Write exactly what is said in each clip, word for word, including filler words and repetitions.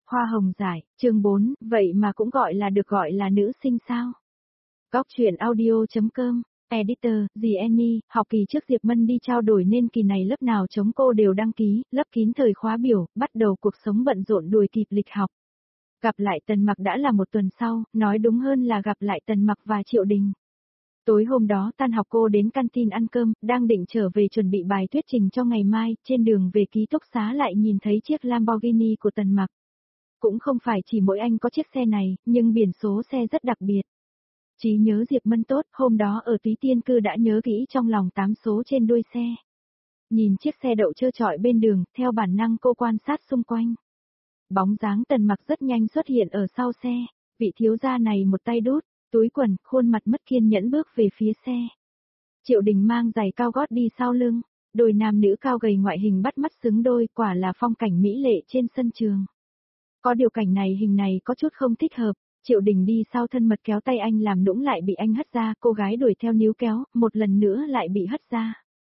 Hoa hồng giải, chương bốn, vậy mà cũng gọi là được gọi là nữ sinh sao? Góc truyện audio.com, Editor, dì Annie, học kỳ trước Diệp Mân đi trao đổi nên kỳ này lớp nào chống cô đều đăng ký, lấp kín thời khóa biểu, bắt đầu cuộc sống bận rộn đuổi kịp lịch học. Gặp lại Tần Mặc đã là một tuần sau, nói đúng hơn là gặp lại Tần Mặc và Triệu Đình. Tối hôm đó tan học cô đến canteen ăn cơm, đang định trở về chuẩn bị bài thuyết trình cho ngày mai, trên đường về ký túc xá lại nhìn thấy chiếc Lamborghini của Tần Mặc. Cũng không phải chỉ mỗi anh có chiếc xe này, nhưng biển số xe rất đặc biệt. Trí nhớ Diệp Mân tốt, hôm đó ở Túy Tiên Cư đã nhớ kỹ trong lòng tám số trên đuôi xe. Nhìn chiếc xe đậu trơ trọi bên đường, theo bản năng cô quan sát xung quanh. Bóng dáng Tần Mặc rất nhanh xuất hiện ở sau xe, vị thiếu gia này một tay đút, túi quần, khuôn mặt mất kiên nhẫn bước về phía xe. Triệu Đình mang giày cao gót đi sau lưng, đôi nam nữ cao gầy ngoại hình bắt mắt xứng đôi, quả là phong cảnh mỹ lệ trên sân trường. Có điều cảnh này hình này có chút không thích hợp, Triệu Đình đi sau thân mật kéo tay anh làm nũng lại bị anh hất ra, cô gái đuổi theo níu kéo, một lần nữa lại bị hất ra.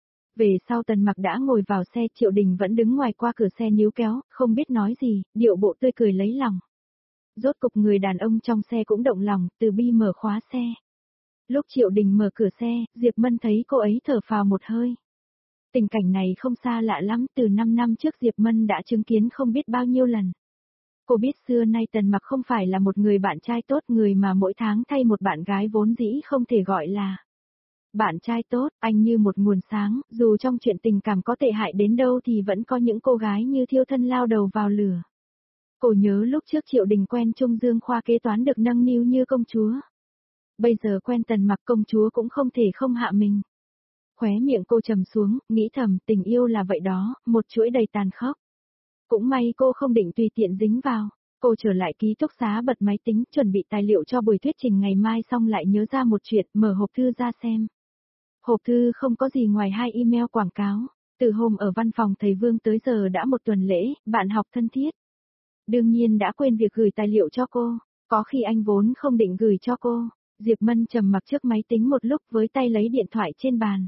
Về sau Tần Mặc đã ngồi vào xe, Triệu Đình vẫn đứng ngoài qua cửa xe níu kéo, không biết nói gì, điệu bộ tươi cười lấy lòng. Rốt cục người đàn ông trong xe cũng động lòng, từ bi mở khóa xe. Lúc Triệu Đình mở cửa xe, Diệp Mân thấy cô ấy thở phào một hơi. Tình cảnh này không xa lạ lắm, từ năm năm trước Diệp Mân đã chứng kiến không biết bao nhiêu lần. Cô biết xưa nay Tần Mặc không phải là một người bạn trai tốt, người mà mỗi tháng thay một bạn gái vốn dĩ không thể gọi là bạn trai tốt, anh như một nguồn sáng, dù trong chuyện tình cảm có tệ hại đến đâu thì vẫn có những cô gái như thiêu thân lao đầu vào lửa. Cô nhớ lúc trước Triệu Đình quen Trung Dương khoa kế toán được nâng niu như công chúa. Bây giờ quen Tần Mặc công chúa cũng không thể không hạ mình. Khóe miệng cô trầm xuống, nghĩ thầm tình yêu là vậy đó, một chuỗi đầy tàn khốc. Cũng may cô không định tùy tiện dính vào. Cô trở lại ký túc xá bật máy tính, chuẩn bị tài liệu cho buổi thuyết trình ngày mai xong lại nhớ ra một chuyện, mở hộp thư ra xem. Hộp thư không có gì ngoài hai email quảng cáo. Từ hôm ở văn phòng thầy Vương tới giờ đã một tuần lễ, bạn học thân thiết. Đương nhiên đã quên việc gửi tài liệu cho cô, có khi anh vốn không định gửi cho cô. Diệp Mân trầm mặc trước máy tính một lúc với tay lấy điện thoại trên bàn.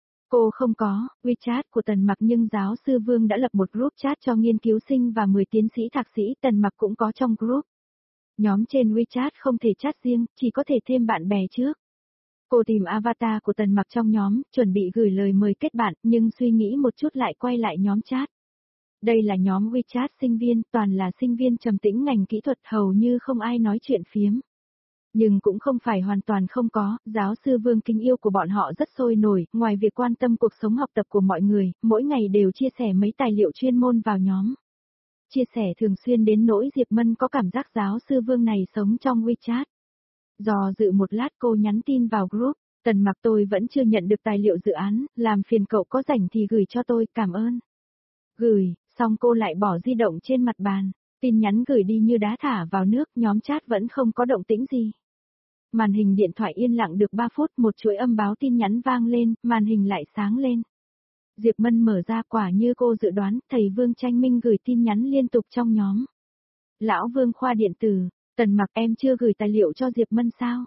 Cô không có WeChat của Tần Mặc nhưng giáo sư Vương đã lập một group chat cho nghiên cứu sinh và mười tiến sĩ thạc sĩ, Tần Mặc cũng có trong group. Nhóm trên WeChat không thể chat riêng, chỉ có thể thêm bạn bè trước. Cô tìm avatar của Tần Mặc trong nhóm, chuẩn bị gửi lời mời kết bạn, nhưng suy nghĩ một chút lại quay lại nhóm chat. Đây là nhóm WeChat sinh viên, toàn là sinh viên trầm tĩnh ngành kỹ thuật, hầu như không ai nói chuyện phiếm. Nhưng cũng không phải hoàn toàn không có, giáo sư Vương kính yêu của bọn họ rất sôi nổi, ngoài việc quan tâm cuộc sống học tập của mọi người, mỗi ngày đều chia sẻ mấy tài liệu chuyên môn vào nhóm. Chia sẻ thường xuyên đến nỗi Diệp Mân có cảm giác giáo sư Vương này sống trong WeChat. Dò dự một lát cô nhắn tin vào group, Tần Mặc tôi vẫn chưa nhận được tài liệu dự án, làm phiền cậu có rảnh thì gửi cho tôi, cảm ơn. Gửi, xong cô lại bỏ di động trên mặt bàn, tin nhắn gửi đi như đá thả vào nước, nhóm chat vẫn không có động tĩnh gì. Màn hình điện thoại yên lặng được ba phút, một chuỗi âm báo tin nhắn vang lên, màn hình lại sáng lên. Diệp Mân mở ra, quả như cô dự đoán, thầy Vương Tranh Minh gửi tin nhắn liên tục trong nhóm. Lão Vương khoa điện tử, Tần Mặc em chưa gửi tài liệu cho Diệp Mân sao?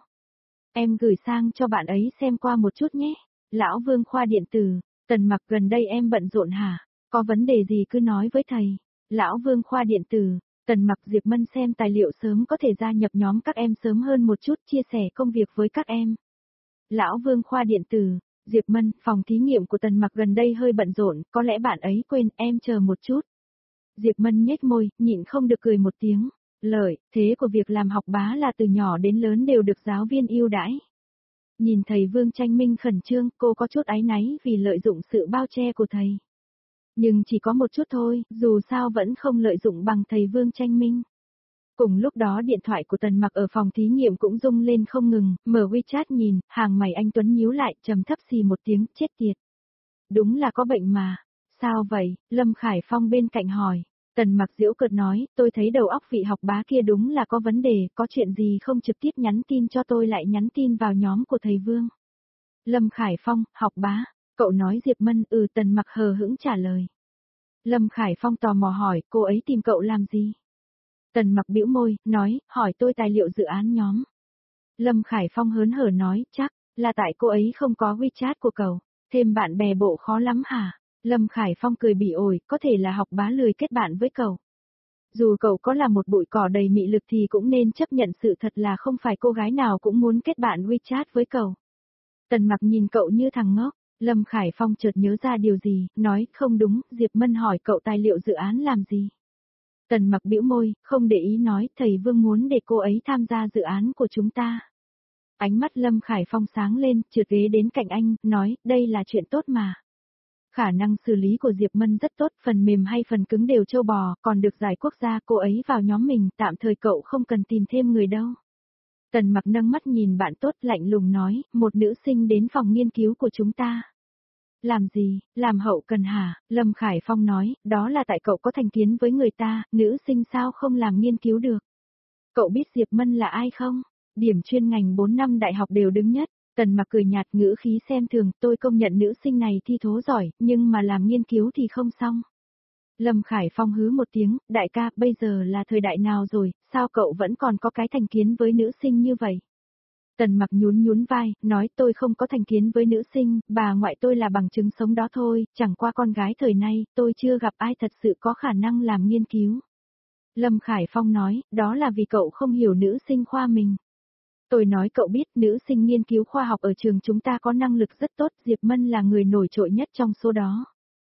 Em gửi sang cho bạn ấy xem qua một chút nhé. Lão Vương khoa điện tử, Tần Mặc gần đây em bận rộn hả? Có vấn đề gì cứ nói với thầy. Lão Vương khoa điện tử, Tần Mặc Diệp Mân xem tài liệu sớm có thể gia nhập nhóm các em sớm hơn một chút, chia sẻ công việc với các em. Lão Vương khoa điện tử, Diệp Mân, phòng thí nghiệm của Tần Mặc gần đây hơi bận rộn, có lẽ bạn ấy quên, em chờ một chút. Diệp Mân nhếch môi, nhịn không được cười một tiếng. Lợi, thế của việc làm học bá là từ nhỏ đến lớn đều được giáo viên ưu đãi. Nhìn thầy Vương Tranh Minh khẩn trương, cô có chút áy náy vì lợi dụng sự bao che của thầy. Nhưng chỉ có một chút thôi, dù sao vẫn không lợi dụng bằng thầy Vương Tranh Minh. Cùng lúc đó điện thoại của Tần Mặc ở phòng thí nghiệm cũng rung lên không ngừng, mở WeChat nhìn, hàng mày anh Tuấn nhíu lại, trầm thấp xì một tiếng, chết tiệt. Đúng là có bệnh mà. Sao vậy? Lâm Khải Phong bên cạnh hỏi. Tần Mặc giễu cợt nói, tôi thấy đầu óc vị học bá kia đúng là có vấn đề, có chuyện gì không trực tiếp nhắn tin cho tôi lại nhắn tin vào nhóm của thầy Vương. Lâm Khải Phong, học bá, cậu nói Diệp Mân, ừ, Tần Mặc hờ hững trả lời. Lâm Khải Phong tò mò hỏi, cô ấy tìm cậu làm gì? Tần Mặc bĩu môi, nói, hỏi tôi tài liệu dự án nhóm. Lâm Khải Phong hớn hở nói, chắc là tại cô ấy không có WeChat của cậu, thêm bạn bè bộ khó lắm hả? Lâm Khải Phong cười bỉ ổi, có thể là học bá lười kết bạn với cậu. Dù cậu có là một bụi cỏ đầy mị lực thì cũng nên chấp nhận sự thật là không phải cô gái nào cũng muốn kết bạn WeChat với cậu. Tần Mặc nhìn cậu như thằng ngốc, Lâm Khải Phong chợt nhớ ra điều gì, nói không đúng, Diệp Mân hỏi cậu tài liệu dự án làm gì. Tần Mặc bĩu môi, không để ý nói, thầy Vương muốn để cô ấy tham gia dự án của chúng ta. Ánh mắt Lâm Khải Phong sáng lên, trượt ghế đến cạnh anh, nói, đây là chuyện tốt mà. Khả năng xử lý của Diệp Mân rất tốt, phần mềm hay phần cứng đều châu bò, còn được giải quốc gia cô ấy vào nhóm mình, tạm thời cậu không cần tìm thêm người đâu. Tần Mặc nâng mắt nhìn bạn tốt lạnh lùng nói, một nữ sinh đến phòng nghiên cứu của chúng ta. Làm gì, làm hậu cần hả? Lâm Khải Phong nói, đó là tại cậu có thành kiến với người ta, nữ sinh sao không làm nghiên cứu được. Cậu biết Diệp Mân là ai không? Điểm chuyên ngành bốn năm đại học đều đứng nhất. Tần Mặc cười nhạt ngữ khí xem thường, tôi công nhận nữ sinh này thi thố giỏi, nhưng mà làm nghiên cứu thì không xong. Lâm Khải Phong hứ một tiếng, đại ca, bây giờ là thời đại nào rồi, sao cậu vẫn còn có cái thành kiến với nữ sinh như vậy? Tần Mặc nhún nhún vai, nói tôi không có thành kiến với nữ sinh, bà ngoại tôi là bằng chứng sống đó thôi, chẳng qua con gái thời nay, tôi chưa gặp ai thật sự có khả năng làm nghiên cứu. Lâm Khải Phong nói, đó là vì cậu không hiểu nữ sinh khoa mình. Tôi nói cậu biết nữ sinh nghiên cứu khoa học ở trường chúng ta có năng lực rất tốt, Diệp Mân là người nổi trội nhất trong số đó.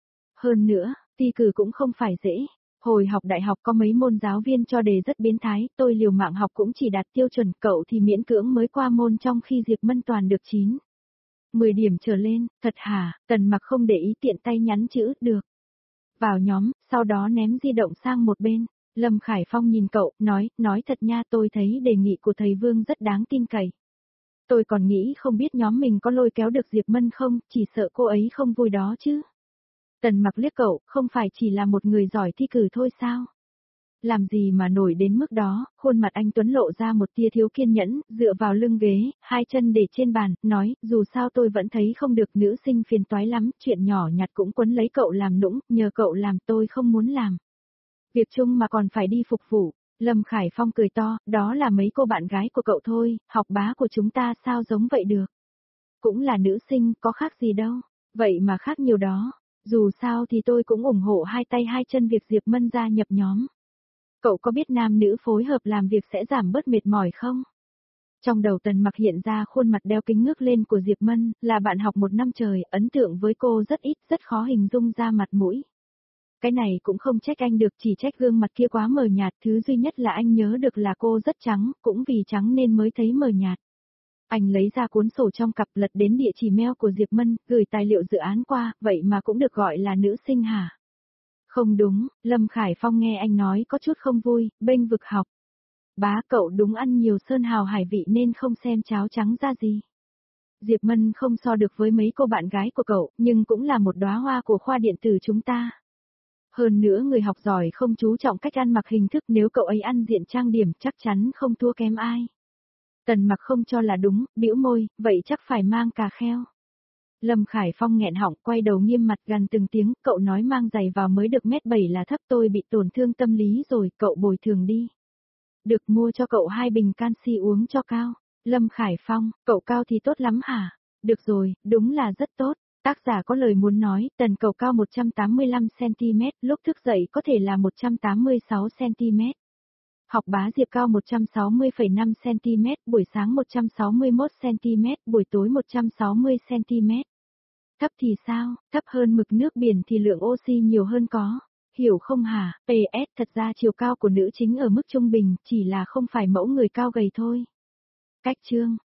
Hơn nữa, thi cử cũng không phải dễ. Hồi học đại học có mấy môn giáo viên cho đề rất biến thái, tôi liều mạng học cũng chỉ đạt tiêu chuẩn, cậu thì miễn cưỡng mới qua môn trong khi Diệp Mân toàn được chín. mười điểm trở lên, thật hả? Tần Mặc không để ý tiện tay nhắn chữ, được. Vào nhóm, sau đó ném di động sang một bên. Lâm Khải Phong nhìn cậu, nói, nói thật nha, tôi thấy đề nghị của thầy Vương rất đáng tin cậy. Tôi còn nghĩ không biết nhóm mình có lôi kéo được Diệp Mân không, chỉ sợ cô ấy không vui đó chứ. Tần Mặc liếc cậu, không phải chỉ là một người giỏi thi cử thôi sao? Làm gì mà nổi đến mức đó, khuôn mặt anh Tuấn lộ ra một tia thiếu kiên nhẫn, dựa vào lưng ghế, hai chân để trên bàn, nói, dù sao tôi vẫn thấy không được, nữ sinh phiền toái lắm, chuyện nhỏ nhặt cũng quấn lấy cậu làm nũng, nhờ cậu làm tôi không muốn làm. Việc chung mà còn phải đi phục vụ. Lâm Khải Phong cười to, đó là mấy cô bạn gái của cậu thôi, học bá của chúng ta sao giống vậy được. Cũng là nữ sinh, có khác gì đâu, vậy mà khác nhiều đó. Dù sao thì tôi cũng ủng hộ hai tay hai chân việc Diệp Mân gia nhập nhóm. Cậu có biết nam nữ phối hợp làm việc sẽ giảm bớt mệt mỏi không? Trong đầu Tần Mặc hiện ra khuôn mặt đeo kính ngước lên của Diệp Mân, là bạn học một năm trời, ấn tượng với cô rất ít, rất khó hình dung ra mặt mũi. Cái này cũng không trách anh được, chỉ trách gương mặt kia quá mờ nhạt, thứ duy nhất là anh nhớ được là cô rất trắng, cũng vì trắng nên mới thấy mờ nhạt. Anh lấy ra cuốn sổ trong cặp, lật đến địa chỉ mail của Diệp Mân, gửi tài liệu dự án qua, vậy mà cũng được gọi là nữ sinh hả? Không đúng, Lâm Khải Phong nghe anh nói có chút không vui, bênh vực học. Bá cậu đúng ăn nhiều sơn hào hải vị nên không xem cháo trắng ra gì. Diệp Mân không so được với mấy cô bạn gái của cậu, nhưng cũng là một đóa hoa của khoa điện tử chúng ta. Hơn nữa người học giỏi không chú trọng cách ăn mặc hình thức, nếu cậu ấy ăn diện trang điểm chắc chắn không thua kém ai. Tần Mặc không cho là đúng, bĩu môi, vậy chắc phải mang cà kheo. Lâm Khải Phong nghẹn họng, quay đầu nghiêm mặt gần từng tiếng, cậu nói mang giày vào mới được mét bảy là thấp, tôi bị tổn thương tâm lý rồi, cậu bồi thường đi. Được, mua cho cậu hai bình canxi uống cho cao. Lâm Khải Phong, cậu cao thì tốt lắm hả? Được rồi, đúng là rất tốt. Tác giả có lời muốn nói, Tần cậu cao một trăm tám mươi lăm xăng-ti-mét, lúc thức dậy có thể là một trăm tám mươi sáu xăng-ti-mét. Học bá Diệp cao một trăm sáu mươi phẩy năm xăng-ti-mét, buổi sáng một trăm sáu mươi mốt xăng-ti-mét, buổi tối một trăm sáu mươi xăng-ti-mét. Thấp thì sao, thấp hơn mực nước biển thì lượng oxy nhiều hơn có. Hiểu không hả? pê ét thật ra chiều cao của nữ chính ở mức trung bình, chỉ là không phải mẫu người cao gầy thôi. Cách chương